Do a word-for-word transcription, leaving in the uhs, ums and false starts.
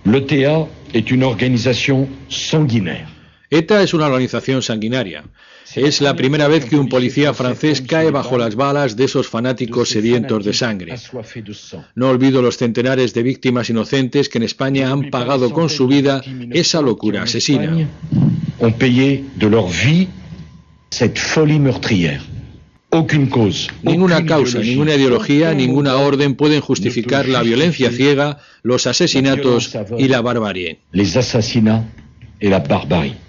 L'E T A est une organisation sanguinaire. ETA es una organización sanguinaria. Es la primera vez que un policía francés cae bajo las balas de esos fanáticos sedientos de sangre. No olvido los centenares de víctimas inocentes que en España han pagado con su vida esa locura asesina. Ont payé de leur vie cette folie meurtrière. Ninguna causa, ninguna ideología, ninguna orden pueden justificar la violencia ciega, los asesinatos y la barbarie. Les assassinats et la barbarie.